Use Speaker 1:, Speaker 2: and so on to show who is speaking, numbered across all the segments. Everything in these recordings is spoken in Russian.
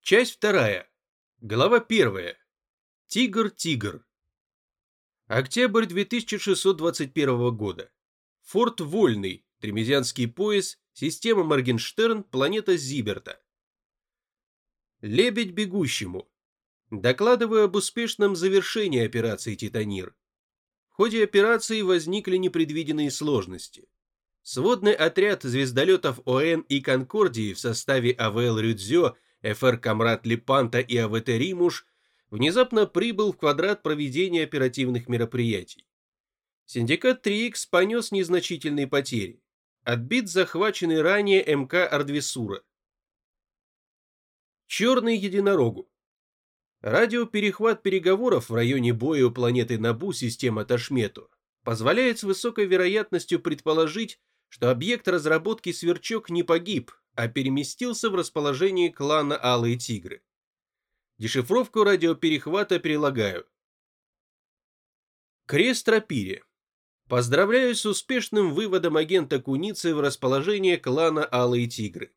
Speaker 1: Часть вторая. Глава 1. Тигр. Октябрь 2621 года. Форт Вольный, Тремезианский пояс, система Моргенштерн, планета Зиберта. Лебедь бегущему. Докладываю об успешном завершении операции «Титанир». В ходе операции возникли непредвиденные сложности. Сводный отряд звездолетов ОН и Конкордии в составе АВЛ Рюдзё, ФР Камрад Лепанта и АВТ Римуш внезапно прибыл в квадрат проведения оперативных мероприятий. Синдикат 3Х понес незначительные потери. Отбит захваченный ранее МК Ардвесура. Черный единорогу. Радиоперехват переговоров в районе боя у планеты Набу системы Ташмету позволяет с высокой вероятностью предположить, что объект разработки Сверчок не погиб, а переместился в расположение клана Алые Тигры. Дешифровку радиоперехвата прилагаю. Крест Рапире. Поздравляю с успешным выводом агента Куницы в расположение клана Алые Тигры.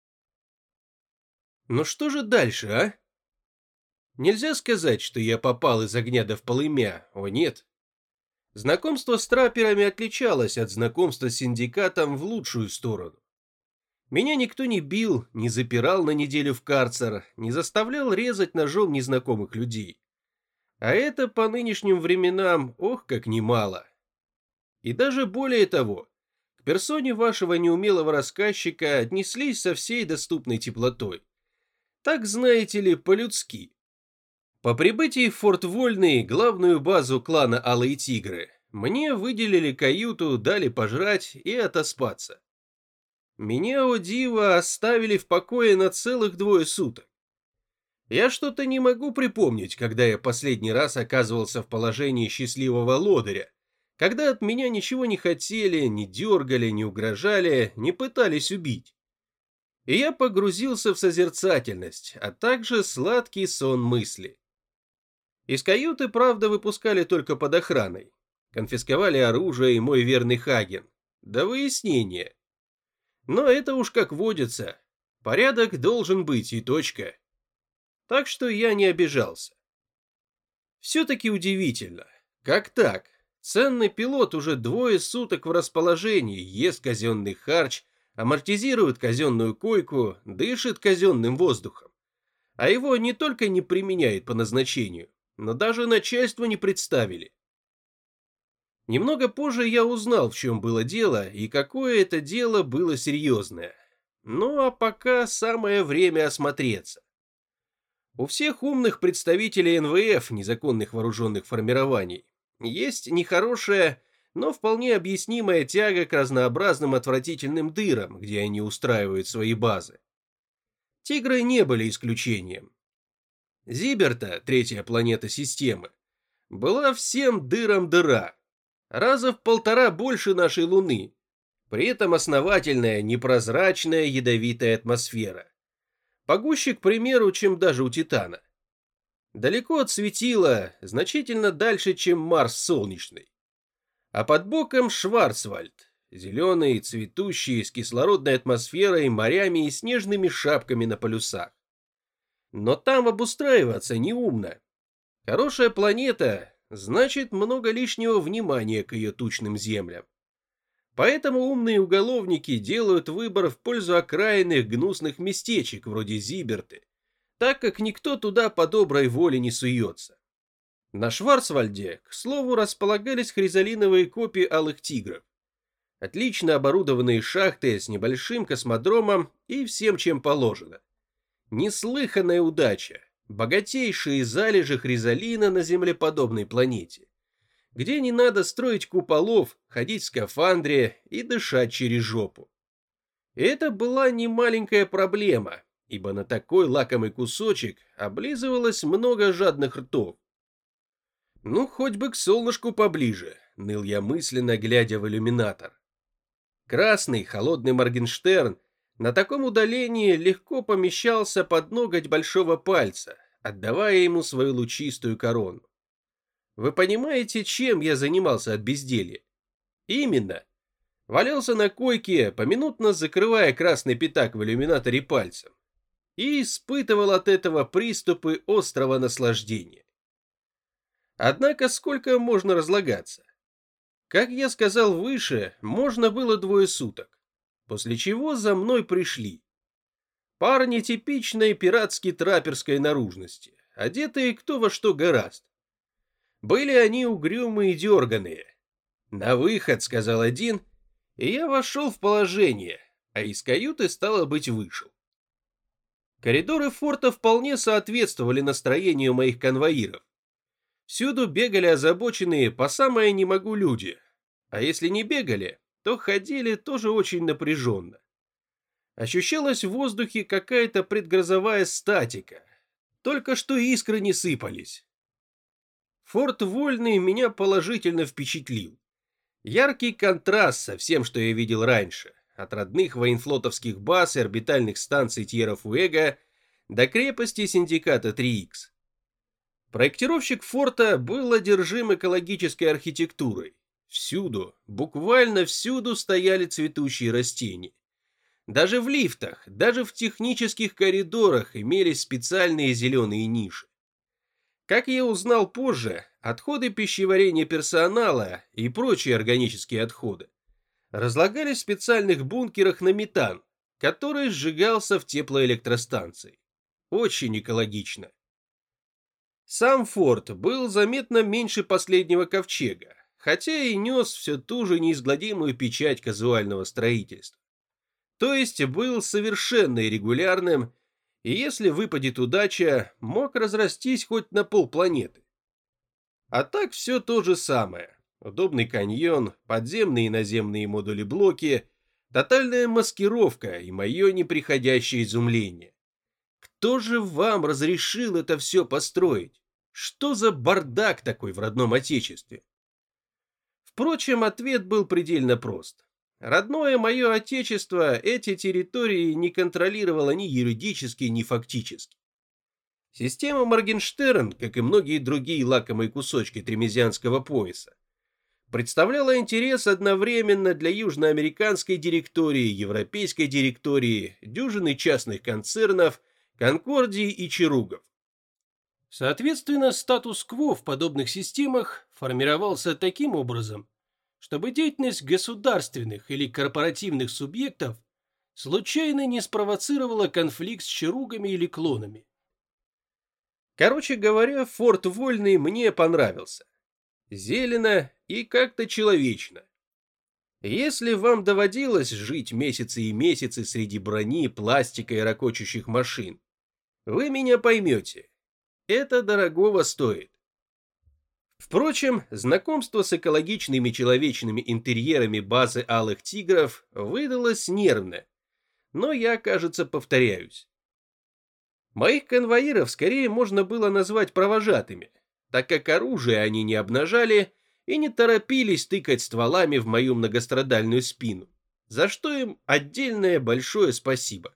Speaker 1: Ну что же дальше, а? Нельзя сказать, что я попал из огня до в полымя, о нет. Знакомство с трапперами отличалось от знакомства с синдикатом в лучшую сторону. Меня никто не бил, не запирал на неделю в карцер, не заставлял резать ножом незнакомых людей. А это по нынешним временам, ох, как немало. И даже более того, к персоне вашего неумелого рассказчика отнеслись со всей доступной теплотой. Так, знаете ли, по-людски. По прибытии в Форт Вольный, главную базу клана Алые Тигры, мне выделили каюту, дали пожрать и отоспаться. Меня, о диво, оставили в покое на целых 2 суток. Я что-то не могу припомнить, когда я последний раз оказывался в положении счастливого лодыря, когда от меня ничего не хотели, не дергали, не угрожали, не пытались убить. И я погрузился в созерцательность, а также сладкий сон мысли. Из каюты, правда, выпускали только под охраной. Конфисковали оружие и мой верный Хаген. До выяснения. Но это уж как водится. Порядок должен быть и точка. Так что я не обижался. Все-таки удивительно. Как так? Ценный пилот уже 2 суток в расположении, ест казенный харч, амортизирует казенную койку, дышит казенным воздухом. А его не только не применяют по назначению, но даже начальству не представили. Немного позже я узнал, в чем было дело и какое это дело было серьезное. Ну а пока самое время осмотреться. У всех умных представителей НВФ, незаконных вооруженных формирований, есть нехорошая, но вполне объяснимая тяга к разнообразным отвратительным дырам, где они устраивают свои базы. Тигры не были исключением. Зиберта, 3-я планета системы, была всем дырам дыра. Раза в 1,5 больше нашей Луны. При этом основательная, непрозрачная, ядовитая атмосфера. Погуще, к примеру, чем даже у Титана. Далеко от светила, значительно дальше, чем Марс солнечный. А под боком Шварцвальд. Зеленый, цветущий, с кислородной атмосферой, морями и снежными шапками на полюсах. Но там обустраиваться неумно. Хорошая планета, значит, много лишнего внимания к ее тучным землям. Поэтому умные уголовники делают выбор в пользу окраинных гнусных местечек вроде Зиберты, так как никто туда по доброй воле не суется. На Шварцвальде, к слову, располагались хризалиновые копии Алых Тигров. Отлично оборудованные шахты с небольшим космодромом и всем, чем положено. Неслыханная удача. Богатейшие залежи хризалина на землеподобной планете, где не надо строить куполов, ходить в скафандре и дышать через жопу. И это была не маленькая проблема, ибо на такой лакомый кусочек облизывалось много жадных ртов. Ну, хоть бы к солнышку поближе, ныл я мысленно, глядя в иллюминатор. Красный, холодный Моргенштерн на таком удалении легко помещался под ноготь большого пальца, отдавая ему свою лучистую корону. Вы понимаете, чем я занимался от безделья? Именно. Валялся на койке, поминутно закрывая красный пятак в иллюминаторе пальцем. и испытывал от этого приступы острого наслаждения. Однако сколько можно разлагаться? Как я сказал выше, можно было 2 суток, после чего за мной пришли. Парни типичной пиратски-трапперской наружности, одетые кто во что гораст. Были они угрюмые и дерганые. «На выход», — сказал один, и я вошел в положение, а из каюты, стало быть, вышел. Коридоры форта вполне соответствовали настроению моих конвоиров. Всюду бегали озабоченные по самое не могу люди, а если не бегали, то ходили тоже очень напряженно. Ощущалась в воздухе какая-то предгрозовая статика, только что искры не сыпались. Форт Вольный меня положительно впечатлил. Яркий контраст со всем, что я видел раньше, от родных военфлотовских баз и орбитальных станций Тьерра-Фуэго до крепости Синдиката 3Х. Проектировщик форта был одержим экологической архитектурой. Всюду, буквально всюду стояли цветущие растения. Даже в лифтах, даже в технических коридорах имелись специальные зеленые ниши. Как я узнал позже, отходы пищеварения персонала и прочие органические отходы разлагались в специальных бункерах на метан, который сжигался в теплоэлектростанции. Очень экологично. Сам форт был заметно меньше последнего ковчега, хотя и нес все ту же неизгладимую печать казуального строительства. То есть был совершенно иррегулярным, и если выпадет удача, мог разрастись хоть на полпланеты. А так все то же самое. Удобный каньон, подземные и наземные модули-блоки, тотальная маскировка и мое неприходящее изумление. Кто же вам разрешил это все построить? Что за бардак такой в родном отечестве? Впрочем, ответ был предельно прост. Родное мое отечество эти территории не контролировало ни юридически, ни фактически. Система Моргенштерн, как и многие другие лакомые кусочки тремезианского пояса, представляла интерес одновременно для южноамериканской директории, европейской директории, дюжины частных концернов, Конкордии и Чаругов. Соответственно, статус-кво в подобных системах формировался таким образом, чтобы деятельность государственных или корпоративных субъектов случайно не спровоцировала конфликт с чаругами или клонами. Короче говоря, форт Вольный мне понравился. Зелено и как-то человечно. Если вам доводилось жить месяцы и месяцы среди брони, пластика и ракочущих машин, вы меня поймете. Это дорогого стоит. Впрочем, знакомство с экологичными человечными интерьерами базы Алых Тигров выдалось нервно, но я, кажется, повторяюсь. Моих конвоиров скорее можно было назвать провожатыми, так как оружие они не обнажали и не торопились тыкать стволами в мою многострадальную спину, за что им отдельное большое спасибо.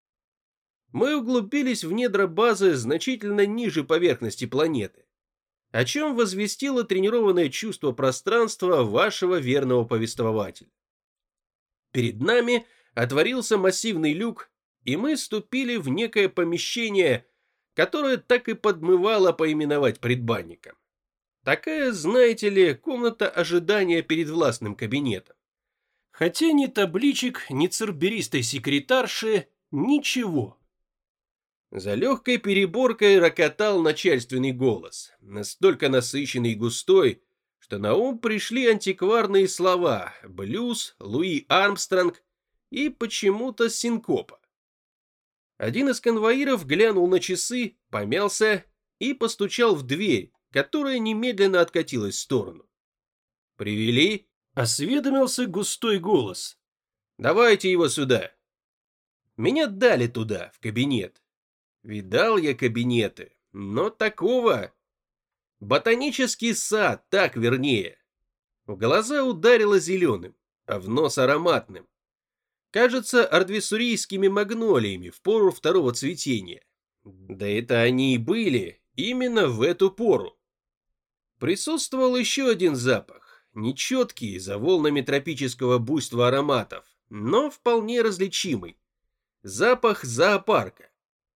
Speaker 1: Мы углубились в недра базы значительно ниже поверхности планеты, о чем возвестило тренированное чувство пространства вашего верного повествователя. Перед нами отворился массивный люк, и мы ступили в некое помещение, которое так и подмывало поименовать предбанником. Такая, знаете ли, комната ожидания перед властным кабинетом. Хотя ни табличек, ни церберистой секретарши, ничего. За легкой переборкой рокотал начальственный голос, настолько насыщенный и густой, что на ум пришли антикварные слова «блюз», «Луи Армстронг» и почему-то «синкопа». Один из конвоиров глянул на часы, помялся и постучал в дверь, которая немедленно откатилась в сторону. «Привели?» — осведомился густой голос. «Давайте его сюда». Меня дали туда, в кабинет. Видал я кабинеты, но такого... Ботанический сад, так вернее. В глаза ударило зеленым, а в нос ароматным. Кажется, ардвессурийскими магнолиями в пору второго цветения. Да это они и были именно в эту пору. Присутствовал еще один запах, нечеткий за волнами тропического буйства ароматов, но вполне различимый. Запах зоопарка.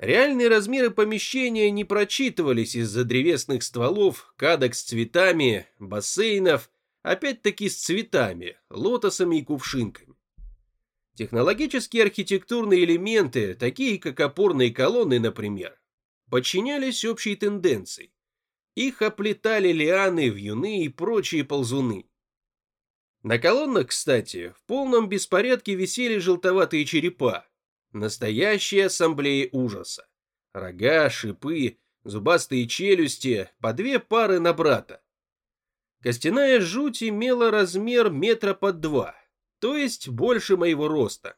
Speaker 1: Реальные размеры помещения не прочитывались из-за древесных стволов, кадок с цветами, бассейнов, опять-таки с цветами, лотосами и кувшинками. Технологические архитектурные элементы, такие как опорные колонны, например, подчинялись общей тенденции. Их оплетали лианы, вьюны и прочие ползуны. На колоннах, кстати, в полном беспорядке висели желтоватые черепа. Настоящая ассамблея ужаса. Рога, шипы, зубастые челюсти, по 2 пары на брата. Костяная жуть имела размер метра под 2, то есть больше моего роста.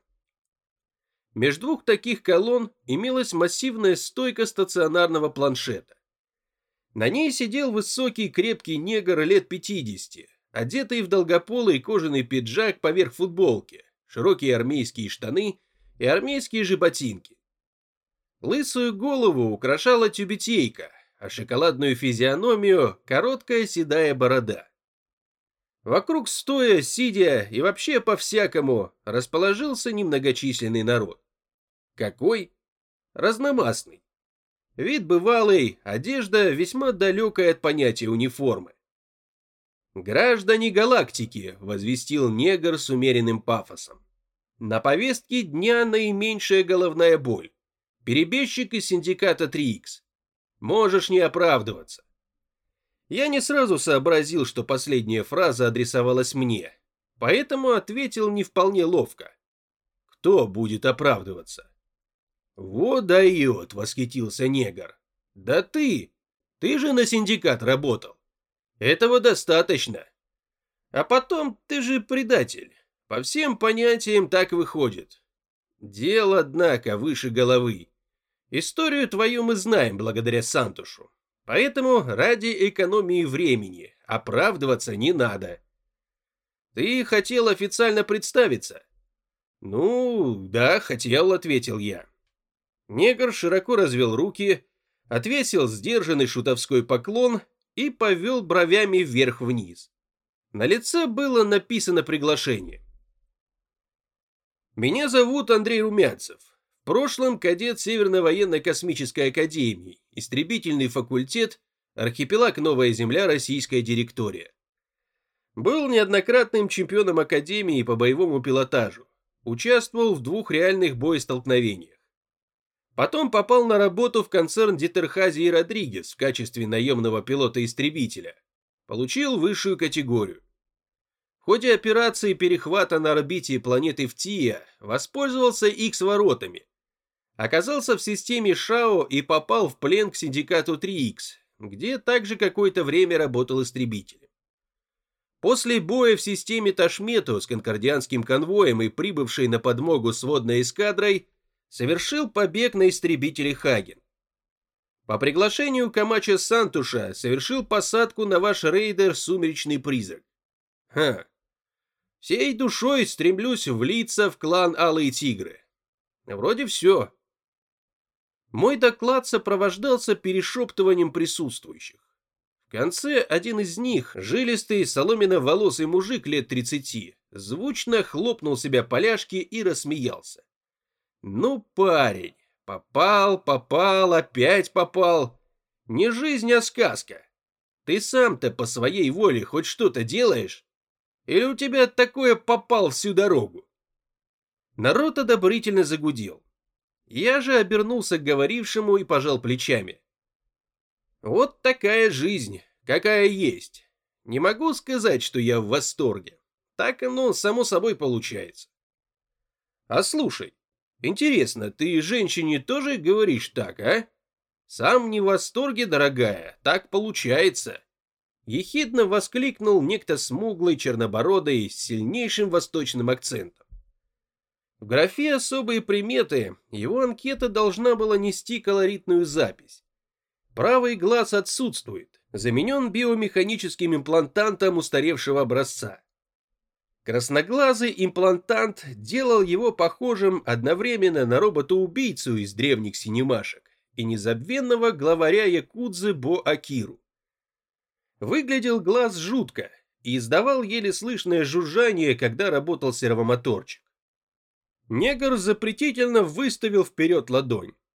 Speaker 1: Между 2 таких колонн имелась массивная стойка стационарного планшета. На ней сидел высокий крепкий негр лет 50, одетый в долгополый кожаный пиджак поверх футболки, широкие армейские штаны и армейские же ботинки. Лысую голову украшала тюбетейка, а шоколадную физиономию короткая седая борода. Вокруг стоя, сидя и вообще по-всякому расположился немногочисленный народ. Какой? Разномастный. Вид бывалый, одежда весьма далекая от понятия униформы. «Граждане галактики», — возвестил негр с умеренным пафосом. «На повестке дня наименьшая головная боль. Перебежчик из синдиката 3Х. Можешь не оправдываться». Я не сразу сообразил, что последняя фраза адресовалась мне, поэтому ответил не вполне ловко. «Кто будет оправдываться?» «Вот дает», — восхитился негр. «Да ты же на синдикат работал. Этого достаточно. А потом ты же предатель. По всем понятиям так выходит. Дел, однако, выше головы. Историю твою мы знаем благодаря Сантушу. Поэтому ради экономии времени оправдываться не надо. Ты хотел официально представиться?» «Ну, да, хотел», — ответил я. Негр широко развел руки, отвесил сдержанный шутовской поклон и повел бровями вверх-вниз. На лице было написано приглашение. «Меня зовут Андрей Румянцев. В прошлом кадет Северной военно-космической академии, истребительный факультет, архипелаг Новая Земля, Российская директория. Был неоднократным чемпионом академии по боевому пилотажу. Участвовал в 2 реальных боестолкновениях. Потом попал на работу в концерн Дитерхази и Родригес в качестве наемного пилота-истребителя. Получил высшую категорию. В ходе операции перехвата на орбите планеты Втия воспользовался X-воротами. Оказался в системе ШАО и попал в плен к синдикату 3Х, где также какое-то время работал истребителем. После боя в системе Ташмету с конкордианским конвоем и прибывшей на подмогу сводной эскадрой совершил побег на истребителе Хаген. По приглашению Камача Сантуша совершил посадку на ваш рейдер «Сумеречный призрак». Всей душой стремлюсь влиться в клан Алые Тигры. Вроде все. Мой доклад сопровождался перешептыванием присутствующих. В конце один из них, жилистый соломенно-волосый мужик лет 30, звучно хлопнул себя по ляжке и рассмеялся. «Ну, парень, попал, опять попал. Не жизнь, а сказка. Ты сам-то по своей воле хоть что-то делаешь? Или у тебя такое попал всю дорогу?» Народ одобрительно загудел. Я же обернулся к говорившему и пожал плечами. «Вот такая жизнь, какая есть. Не могу сказать, что я в восторге. Так оно само собой получается. А слушай, интересно, ты женщине тоже говоришь так, а? Сам не в восторге, дорогая, так получается». Ехидно воскликнул некто смуглый, чернобородый, с сильнейшим восточным акцентом. В графе «Особые приметы» его анкета должна была нести колоритную запись. Правый глаз отсутствует, заменен биомеханическим имплантантом устаревшего образца. Красноглазый имплантант делал его похожим одновременно на робота-убийцу из древних синемашек и незабвенного главаря якудзы Бо Акиру. Выглядел глаз жутко и издавал еле слышное жужжание, когда работал сервомоторчик. Негр запретительно выставил вперед ладонь.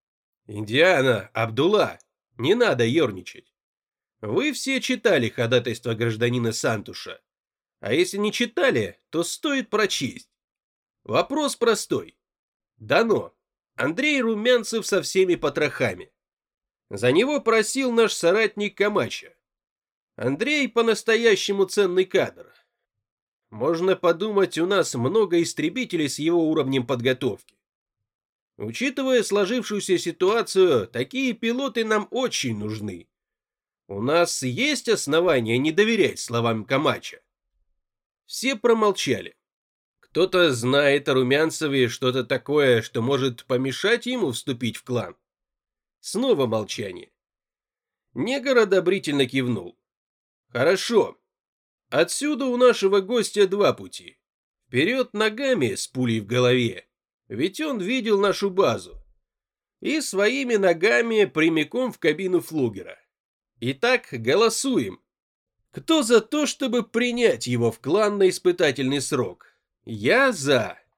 Speaker 1: Индиана, Абдулла, не надо ерничать. Вы все читали ходатайство гражданина Сантуша. А если не читали, то стоит прочесть. Вопрос простой. Дано. Андрей Румянцев со всеми потрохами. За него просил наш соратник Камача. Андрей по-настоящему ценный кадр. Можно подумать, у нас много истребителей с его уровнем подготовки. Учитывая сложившуюся ситуацию, такие пилоты нам очень нужны. У нас есть основания не доверять словам Камача. Все промолчали. Кто-то знает о Румянцеве что-то такое, что может помешать ему вступить в клан. Снова молчание. Негр одобрительно кивнул. Хорошо. Отсюда у нашего гостя два пути. Вперед ногами с пулей в голове, ведь он видел нашу базу. И своими ногами прямиком в кабину флугера. Итак, голосуем. Кто за то, чтобы принять его в клан на испытательный срок? Я за.